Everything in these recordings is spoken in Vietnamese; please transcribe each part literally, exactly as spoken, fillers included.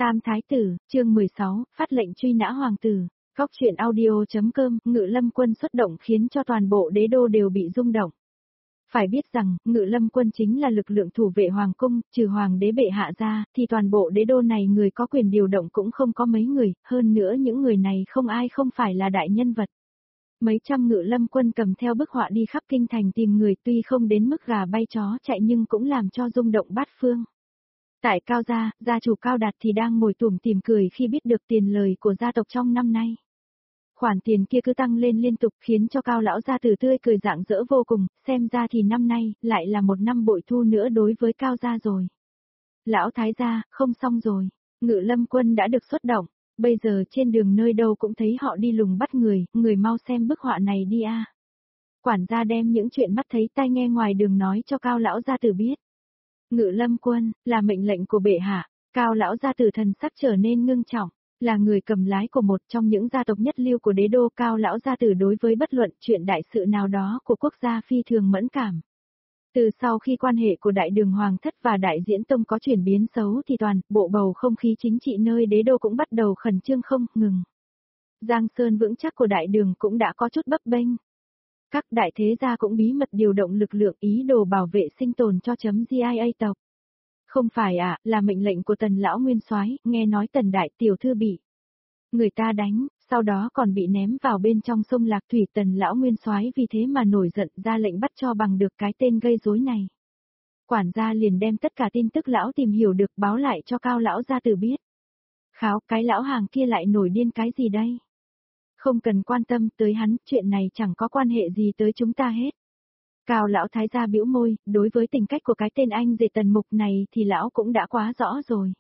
Tam Thái Tử, chương mười sáu, phát lệnh truy nã hoàng tử. Góc truyện audio.com, Ngự Lâm quân xuất động khiến cho toàn bộ đế đô đều bị rung động. Phải biết rằng, Ngự Lâm quân chính là lực lượng thủ vệ hoàng cung, trừ hoàng đế bệ hạ ra, thì toàn bộ đế đô này người có quyền điều động cũng không có mấy người, hơn nữa những người này không ai không phải là đại nhân vật. Mấy trăm Ngự Lâm quân cầm theo bức họa đi khắp kinh thành tìm người, tuy không đến mức gà bay chó chạy nhưng cũng làm cho rung động bát phương. Tại Cao gia, gia chủ Cao Đạt thì đang ngồi tủm tỉm cười khi biết được tiền lời của gia tộc trong năm nay. Khoản tiền kia cứ tăng lên liên tục khiến cho Cao lão gia tử tươi cười rạng rỡ vô cùng, xem ra thì năm nay lại là một năm bội thu nữa đối với Cao gia rồi. Lão thái gia, không xong rồi, Ngự Lâm quân đã được xuất động, bây giờ trên đường nơi đâu cũng thấy họ đi lùng bắt người, người mau xem bức họa này đi a. Quản gia đem những chuyện mắt thấy tai nghe ngoài đường nói cho Cao lão gia tử biết. Ngự Lâm quân, là mệnh lệnh của bệ hạ. Cao lão gia tử thần sắc trở nên ngưng trọng, là người cầm lái của một trong những gia tộc nhất lưu của đế đô. Cao lão gia tử đối với bất luận chuyện đại sự nào đó của quốc gia phi thường mẫn cảm. Từ sau khi quan hệ của đại đường hoàng thất và đại diễn tông có chuyển biến xấu thì toàn bộ bầu không khí chính trị nơi đế đô cũng bắt đầu khẩn trương không ngừng. Giang sơn vững chắc của đại đường cũng đã có chút bấp bênh. Các đại thế gia cũng bí mật điều động lực lượng ý đồ bảo vệ sinh tồn cho chấm giê i a tộc. Không phải ạ, à, là mệnh lệnh của Tần lão nguyên soái, nghe nói Tần đại tiểu thư bị người ta đánh, sau đó còn bị ném vào bên trong sông Lạc Thủy. Tần lão nguyên soái vì thế mà nổi giận ra lệnh bắt cho bằng được cái tên gây rối này. Quản gia liền đem tất cả tin tức lão tìm hiểu được báo lại cho Cao lão gia tử biết. Kháo, cái lão hàng kia lại nổi điên cái gì đây? Không cần quan tâm tới hắn, chuyện này chẳng có quan hệ gì tới chúng ta hết. Cao lão thái gia bĩu môi, đối với tình cách của cái tên anh rể Tần Mục này thì lão cũng đã quá rõ rồi.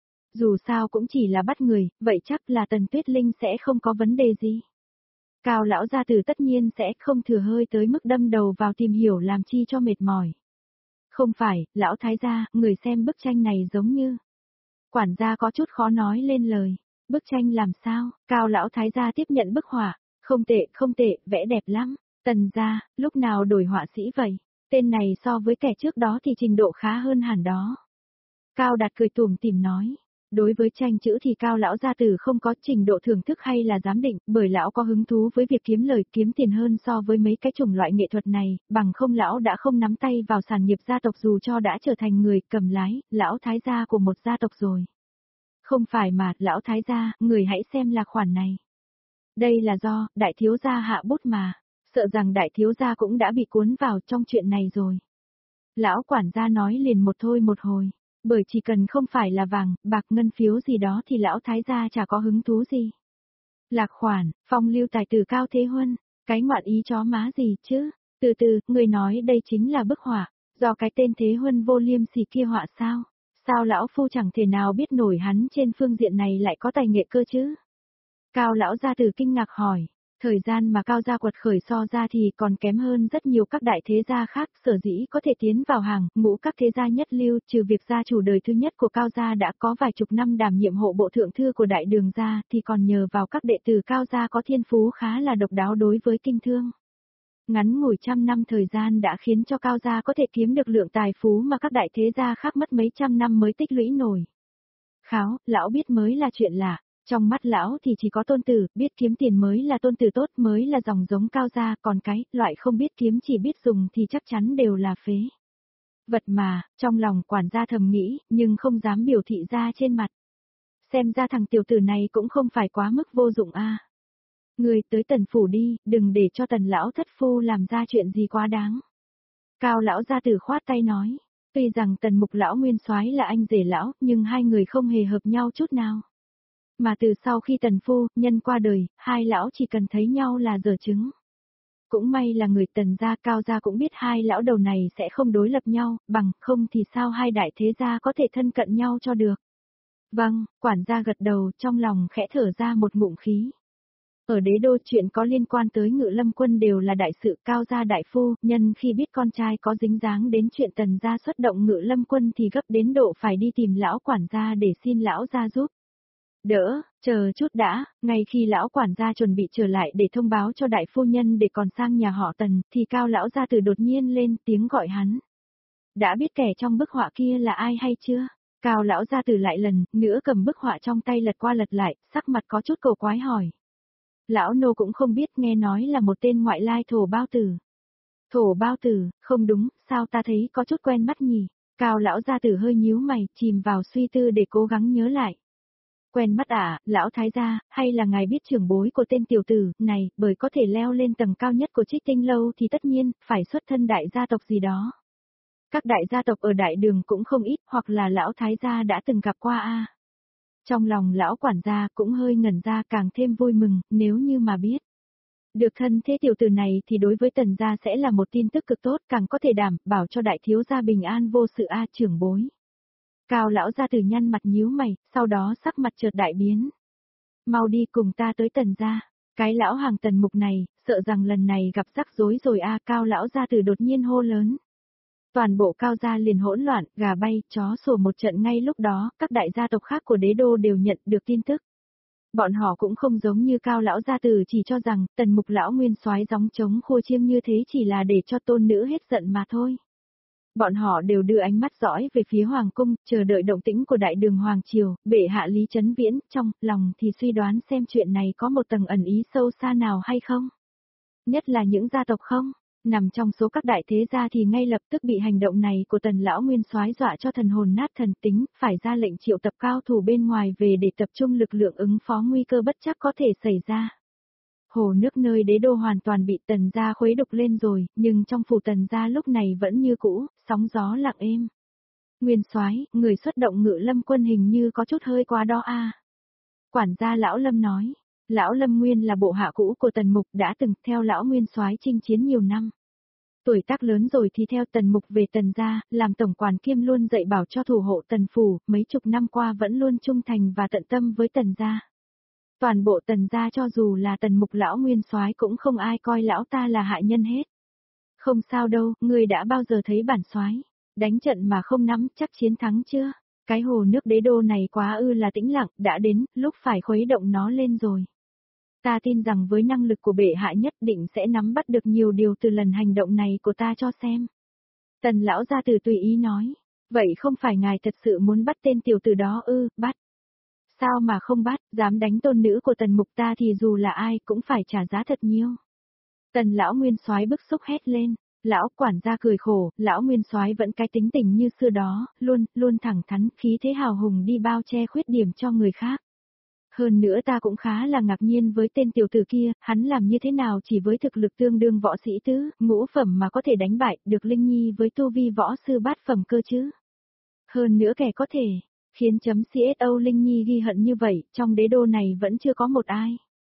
Dù sao cũng chỉ là bắt người, vậy chắc là Tần Tuyết Linh sẽ không có vấn đề gì. Cao lão gia tử tất nhiên sẽ không thừa hơi tới mức đâm đầu vào tìm hiểu làm chi cho mệt mỏi. Không phải, lão thái gia, người xem bức tranh này giống như. Quản gia có chút khó nói lên lời. Bức tranh làm sao? Cao lão thái gia tiếp nhận bức họa. Không tệ, không tệ, vẽ đẹp lắm. Tần gia, lúc nào đổi họa sĩ vậy? Tên này so với kẻ trước đó thì trình độ khá hơn hẳn đó. Cao Đạt cười tủm tỉm nói. Đối với tranh chữ thì Cao lão gia tử không có trình độ thưởng thức hay là giám định, bởi lão có hứng thú với việc kiếm lời kiếm tiền hơn so với mấy cái chủng loại nghệ thuật này, bằng không lão đã không nắm tay vào sản nghiệp gia tộc dù cho đã trở thành người cầm lái, lão thái gia của một gia tộc rồi. Không phải mà, lão thái gia, người hãy xem là khoản này. Đây là do, đại thiếu gia hạ bút mà, sợ rằng đại thiếu gia cũng đã bị cuốn vào trong chuyện này rồi. Lão quản gia nói liền một thôi một hồi, bởi chỉ cần không phải là vàng, bạc ngân phiếu gì đó thì lão thái gia chả có hứng thú gì. Lạc khoản, phong lưu tài tử Cao Thế Huân, cái ngoạn ý chó má gì chứ, từ từ, người nói đây chính là bức họa, do cái tên Thế Huân vô liêm sỉ kia họa sao? Sao lão phu chẳng thể nào biết nổi hắn trên phương diện này lại có tài nghệ cơ chứ? Cao lão gia tử kinh ngạc hỏi, thời gian mà Cao gia quật khởi so ra thì còn kém hơn rất nhiều các đại thế gia khác, sở dĩ có thể tiến vào hàng ngũ các thế gia nhất lưu, trừ việc gia chủ đời thứ nhất của Cao gia đã có vài chục năm đảm nhiệm hộ bộ thượng thư của đại đường gia thì còn nhờ vào các đệ tử Cao gia có thiên phú khá là độc đáo đối với kinh thương. Ngắn ngủi trăm năm thời gian đã khiến cho Cao gia có thể kiếm được lượng tài phú mà các đại thế gia khác mất mấy trăm năm mới tích lũy nổi. Kháo, lão biết mới là chuyện lạ, trong mắt lão thì chỉ có tôn tử, biết kiếm tiền mới là tôn tử tốt, mới là dòng giống Cao gia, còn cái, loại không biết kiếm chỉ biết dùng thì chắc chắn đều là phế vật mà, trong lòng quản gia thầm nghĩ, nhưng không dám biểu thị ra trên mặt. Xem ra thằng tiểu tử này cũng không phải quá mức vô dụng a. À. Người tới Tần phủ đi, đừng để cho Tần lão thất phu làm ra chuyện gì quá đáng. Cao lão gia tử khoát tay nói, tuy rằng Tần Mục lão nguyên soái là anh rể lão, nhưng hai người không hề hợp nhau chút nào. Mà từ sau khi Tần phu nhân qua đời, hai lão chỉ cần thấy nhau là giở trứng. Cũng may là người Tần gia Cao gia cũng biết hai lão đầu này sẽ không đối lập nhau, bằng không thì sao hai đại thế gia có thể thân cận nhau cho được. Vâng, quản gia gật đầu, trong lòng khẽ thở ra một ngụm khí. Ở đế đô chuyện có liên quan tới Ngự Lâm quân đều là đại sự. Cao gia đại phu nhân khi biết con trai có dính dáng đến chuyện Tần gia xuất động Ngự Lâm quân thì gấp đến độ phải đi tìm lão quản gia để xin lão gia giúp. Đỡ, chờ chút đã, ngay khi lão quản gia chuẩn bị trở lại để thông báo cho đại phu nhân để còn sang nhà họ Tần, thì Cao lão gia tử đột nhiên lên tiếng gọi hắn. Đã biết kẻ trong bức họa kia là ai hay chưa? Cao lão gia tử lại lần nữa cầm bức họa trong tay lật qua lật lại, sắc mặt có chút cầu quái hỏi. Lão nô cũng không biết, nghe nói là một tên ngoại lai thổ bao tử. Thổ bao tử, không đúng, sao ta thấy có chút quen mắt nhỉ? Cao lão gia tử hơi nhíu mày, chìm vào suy tư để cố gắng nhớ lại. Quen mắt à, lão thái gia, hay là ngài biết trưởng bối của tên tiểu tử này, bởi có thể leo lên tầng cao nhất của Trích Tinh lâu thì tất nhiên phải xuất thân đại gia tộc gì đó. Các đại gia tộc ở đại đường cũng không ít, hoặc là lão thái gia đã từng gặp qua a. Trong lòng lão quản gia cũng hơi ngẩn ra, càng thêm vui mừng, nếu như mà biết. Được thân thế tiểu tử này thì đối với tần gia sẽ là một tin tức cực tốt, càng có thể đảm bảo cho đại thiếu gia bình an vô sự a trưởng bối. Cao lão gia tử nhăn mặt nhíu mày, sau đó sắc mặt chợt đại biến. Mau đi cùng ta tới tần gia. Cái lão hàng tần mục này, sợ rằng lần này gặp rắc rối rồi a. Cao lão gia tử đột nhiên hô lớn. Toàn bộ Cao gia liền hỗn loạn, gà bay, chó sủa một trận. Ngay lúc đó, các đại gia tộc khác của đế đô đều nhận được tin tức. Bọn họ cũng không giống như Cao lão gia tử chỉ cho rằng tần mục lão nguyên soái gióng trống khua chiêng như thế chỉ là để cho tôn nữ hết giận mà thôi. Bọn họ đều đưa ánh mắt dõi về phía hoàng cung, chờ đợi động tĩnh của đại đường hoàng triều. Bệ hạ Lý Chấn Viễn, trong lòng thì suy đoán xem chuyện này có một tầng ẩn ý sâu xa nào hay không. Nhất là những gia tộc không nằm trong số các đại thế gia thì ngay lập tức bị hành động này của tần lão nguyên soái dọa cho thần hồn nát thần tính, phải ra lệnh triệu tập cao thủ bên ngoài về để tập trung lực lượng ứng phó nguy cơ bất chắc có thể xảy ra. Hồ nước nơi đế đô hoàn toàn bị tần gia khuấy đục lên rồi, nhưng trong phủ tần gia lúc này vẫn như cũ, sóng gió lặng êm. Nguyên soái, người xuất động Ngự Lâm quân hình như có chút hơi quá đó a. Quản gia lão Lâm nói. Lão Lâm nguyên là bộ hạ cũ của tần mục, đã từng theo lão nguyên soái chinh chiến nhiều năm. Tuổi tác lớn rồi thì theo tần mục về tần gia, làm tổng quản kiêm luôn dạy bảo cho thủ hộ tần phủ, mấy chục năm qua vẫn luôn trung thành và tận tâm với tần gia. Toàn bộ tần gia cho dù là tần mục lão nguyên soái cũng không ai coi lão ta là hại nhân hết. Không sao đâu, ngươi đã bao giờ thấy bản soái đánh trận mà không nắm chắc chiến thắng chưa? Cái hồ nước đế đô này quá ư là tĩnh lặng, đã đến lúc phải khuấy động nó lên rồi. Ta tin rằng với năng lực của bệ hạ nhất định sẽ nắm bắt được nhiều điều từ lần hành động này của ta cho xem. Tần lão gia tử tùy ý nói, vậy không phải ngài thật sự muốn bắt tên tiểu tử đó ư? Bắt. Sao mà không bắt, dám đánh tôn nữ của tần mục ta thì dù là ai cũng phải trả giá thật nhiều. Tần lão nguyên soái bức xúc hét lên, lão quản gia cười khổ, lão nguyên soái vẫn cái tính tình như xưa đó, luôn, luôn thẳng thắn, khí thế hào hùng đi bao che khuyết điểm cho người khác. Hơn nữa ta cũng khá là ngạc nhiên với tên tiểu tử kia, hắn làm như thế nào chỉ với thực lực tương đương võ sĩ tứ, ngũ phẩm mà có thể đánh bại được Linh Nhi với tu vi võ sư bát phẩm cơ chứ. Hơn nữa kẻ có thể khiến chấm xô Linh Nhi ghi hận như vậy, trong đế đô này vẫn chưa có một ai.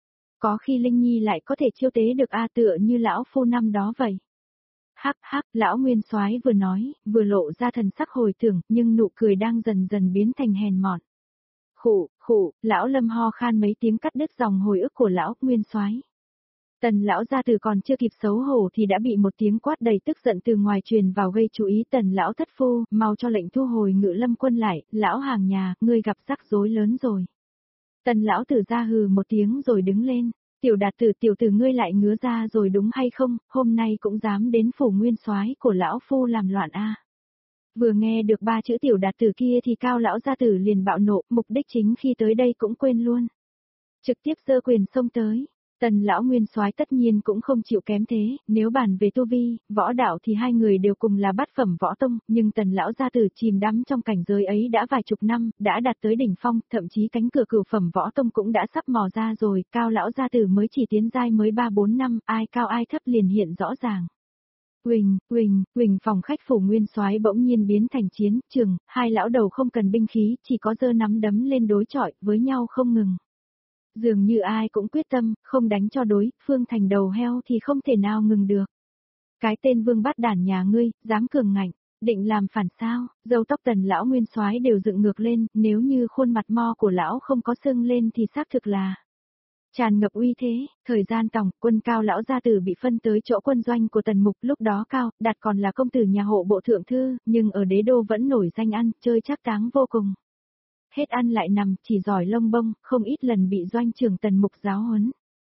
Có khi Linh Nhi lại có thể chiêu tế được a tựa như lão phu năm đó vậy. Hắc hắc, lão nguyên soái vừa nói, vừa lộ ra thần sắc hồi tưởng, nhưng nụ cười đang dần dần biến thành hèn mọn. Khụ, khụ, lão Lâm ho khan mấy tiếng cắt đứt dòng hồi ức của lão nguyên soái. Tần lão gia tử còn chưa kịp xấu hổ thì đã bị một tiếng quát đầy tức giận từ ngoài truyền vào gây chú ý. Tần lão thất phu, mau cho lệnh thu hồi Ngự Lâm quân lại, lão hàng nhà, ngươi gặp rắc rối lớn rồi. Tần lão tử ra hừ một tiếng rồi đứng lên, tiểu đạt tử tiểu tử ngươi lại ngứa ra rồi đúng hay không, hôm nay cũng dám đến phủ nguyên soái của lão phu làm loạn a. Vừa nghe được ba chữ tiểu đạt tử kia thì Cao lão gia tử liền bạo nộ, mục đích chính khi tới đây cũng quên luôn. Trực tiếp giơ quyền xông tới. Tần lão nguyên soái tất nhiên cũng không chịu kém thế, nếu bàn về tu vi, võ đạo thì hai người đều cùng là bát phẩm võ tông, nhưng tần lão gia tử chìm đắm trong cảnh giới ấy đã vài chục năm, đã đạt tới đỉnh phong, thậm chí cánh cửa cửu phẩm võ tông cũng đã sắp mò ra rồi, Cao lão gia tử mới chỉ tiến giai mới ba bốn năm, ai cao ai thấp liền hiện rõ ràng. Huỳnh, huỳnh, huỳnh phòng khách phủ nguyên soái bỗng nhiên biến thành chiến trường, hai lão đầu không cần binh khí, chỉ có giơ nắm đấm lên đối chọi với nhau không ngừng. Dường như ai cũng quyết tâm, không đánh cho đối, phương thành đầu heo thì không thể nào ngừng được. Cái tên vương bát đản nhà ngươi, dám cường ngạnh, định làm phản sao, râu tóc tần lão nguyên soái đều dựng ngược lên, nếu như khuôn mặt mo của lão không có sưng lên thì xác thực là tràn ngập uy thế. Thời gian tổng quân Cao lão gia tử bị phân tới chỗ quân doanh của tần mục, lúc đó Cao Đạt còn là công tử nhà hộ bộ thượng thư, nhưng ở đế đô vẫn nổi danh ăn chơi trác táng vô cùng. Hết ăn lại nằm, chỉ giỏi lông bông, không ít lần bị doanh trưởng tần mục giáo huấn.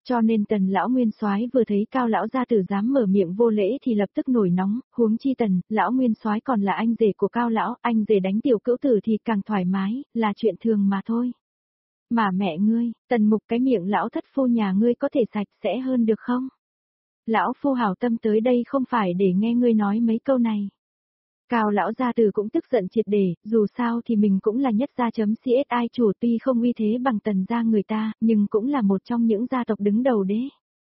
Cho nên tần lão nguyên soái vừa thấy cao lão gia tử dám mở miệng vô lễ thì lập tức nổi nóng, huống chi tần, lão nguyên soái còn là anh rể của cao lão, anh rể đánh tiểu cữu tử thì càng thoải mái, là chuyện thường mà thôi. Mà mẹ ngươi, tần mục cái miệng lão thất phu nhà ngươi có thể sạch sẽ hơn được không? Lão phu hảo tâm tới đây không phải để nghe ngươi nói mấy câu này. Cao lão gia tử cũng tức giận triệt để, dù sao thì mình cũng là nhất gia chấm xê ét i chủ, tuy không uy thế bằng tần gia người ta, nhưng cũng là một trong những gia tộc đứng đầu đấy.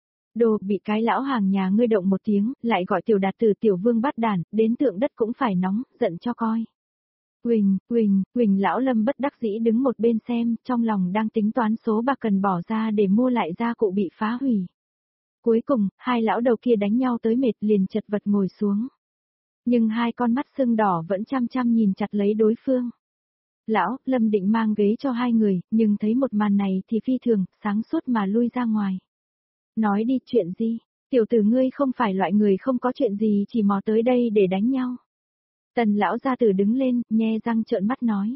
Đồ bị cái lão hàng nhà ngươi động một tiếng, lại gọi tiểu đạt tử tiểu vương bắt đản, đến tượng đất cũng phải nóng, giận cho coi. Quỳnh, Quỳnh, Quỳnh lão Lâm bất đắc dĩ đứng một bên xem, trong lòng đang tính toán số bạc cần bỏ ra để mua lại gia cụ bị phá hủy. Cuối cùng, hai lão đầu kia đánh nhau tới mệt liền chật vật ngồi xuống. Nhưng hai con mắt sưng đỏ vẫn chăm chăm nhìn chặt lấy đối phương. Lão, Lâm định mang ghế cho hai người, nhưng thấy một màn này thì phi thường, sáng suốt mà lui ra ngoài. Nói đi chuyện gì, tiểu tử ngươi không phải loại người không có chuyện gì chỉ mò tới đây để đánh nhau. Tần lão gia tử đứng lên, nhe răng trợn mắt nói.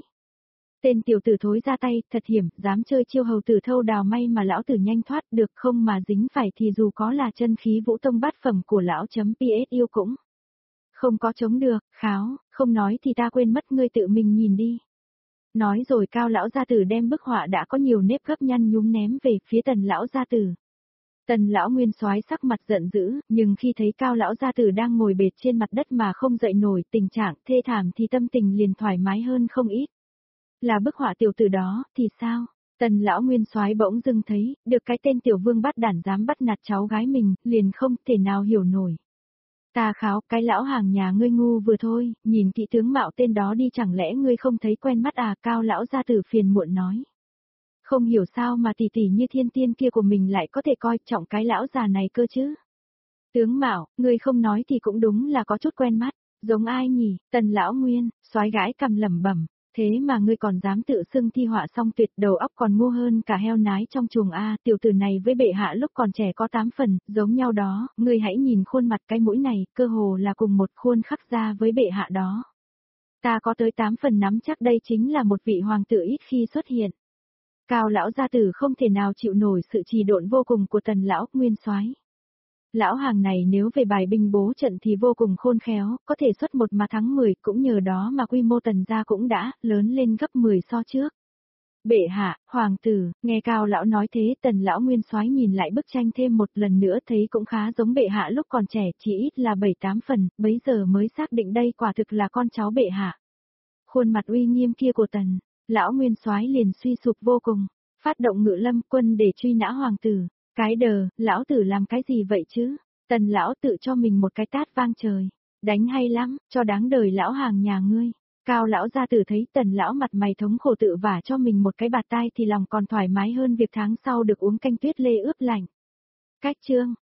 Tên tiểu tử thối ra tay, thật hiểm, dám chơi chiêu hầu tử thâu đào, may mà lão tử nhanh thoát được, không mà dính phải thì dù có là chân khí vũ tông bát phẩm của lão chấm ps yêu cũng không có chống được. Kháo, không nói thì ta quên mất, ngươi tự mình nhìn đi. Nói rồi cao lão gia tử đem bức họa đã có nhiều nếp gấp nhăn nhúm ném về phía tần lão gia tử. Tần lão nguyên soái sắc mặt giận dữ, nhưng khi thấy cao lão gia tử đang ngồi bệt trên mặt đất mà không dậy nổi, tình trạng thê thảm thì tâm tình liền thoải mái hơn không ít. Là bức họa tiểu tử đó, thì sao? Tần lão nguyên soái bỗng dưng thấy, được cái tên tiểu vương bắt đản dám bắt nạt cháu gái mình, liền không thể nào hiểu nổi. Ta kháo, cái lão hàng nhà ngươi ngu vừa thôi, nhìn kỹ tướng mạo tên đó đi, chẳng lẽ ngươi không thấy quen mắt à? Cao lão gia tử phiền muộn nói. Không hiểu sao mà tỷ tỷ như thiên tiên kia của mình lại có thể coi trọng cái lão già này cơ chứ. Tướng mạo, ngươi không nói thì cũng đúng là có chút quen mắt, giống ai nhỉ? Tần lão nguyên, soái gái cầm lẩm bẩm. Thế mà ngươi còn dám tự xưng thi họa song tuyệt, đầu óc còn ngu hơn cả heo nái trong chuồng a. Tiểu tử này với bệ hạ lúc còn trẻ có tám phần, giống nhau đó, ngươi hãy nhìn khuôn mặt cái mũi này, cơ hồ là cùng một khuôn khắc ra với bệ hạ đó. Ta có tới tám phần nắm chắc đây chính là một vị hoàng tử ít khi xuất hiện. Cao lão gia tử không thể nào chịu nổi sự trì độn vô cùng của tần lão nguyên soái. Lão hàng này nếu về bài binh bố trận thì vô cùng khôn khéo, có thể xuất một mà thắng mười, cũng nhờ đó mà quy mô tần gia cũng đã lớn lên gấp mười so trước. Bệ hạ, hoàng tử, nghe cao lão nói thế, tần lão nguyên soái nhìn lại bức tranh thêm một lần nữa thấy cũng khá giống bệ hạ lúc còn trẻ, chỉ ít là bảy tám phần, bấy giờ mới xác định đây quả thực là con cháu bệ hạ. Khuôn mặt uy nghiêm kia của tần lão nguyên soái liền suy sụp vô cùng, phát động ngự lâm quân để truy nã hoàng tử. Cái đờ, lão tử làm cái gì vậy chứ? Tần lão tự cho mình một cái tát vang trời. Đánh hay lắm, cho đáng đời lão hàng nhà ngươi. Cao lão gia tử thấy tần lão mặt mày thống khổ tự vả cho mình một cái bạt tai thì lòng còn thoải mái hơn việc tháng sau được uống canh tuyết lê ướp lạnh. Cách chương.